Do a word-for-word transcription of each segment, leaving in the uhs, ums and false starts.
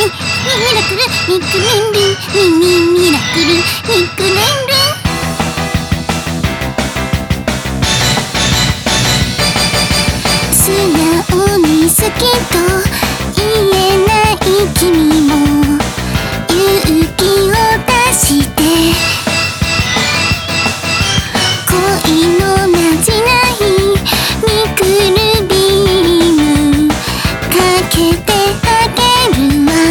ラクルミクレンルミミミラクルミクレンル素直に好きと言えない君も勇気を出して恋のなじないミクルビームかけてあげるわ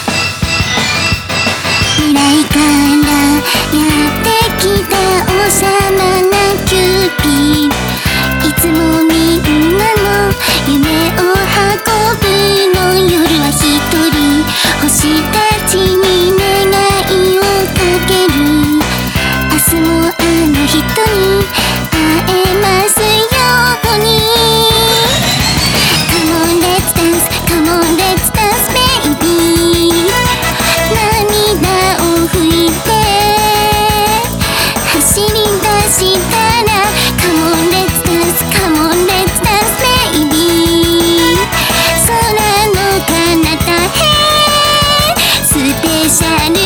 未来からやってきた幼なキューピーいつもみんなの夢を運ぶの夜は一人星たちに願いをかける明日もあの人に会えますように Come on let's dance Come on let's dance baby 涙を拭いて走り出したら Come on let's dance Come on let's dance baby 空の彼方へスペシャル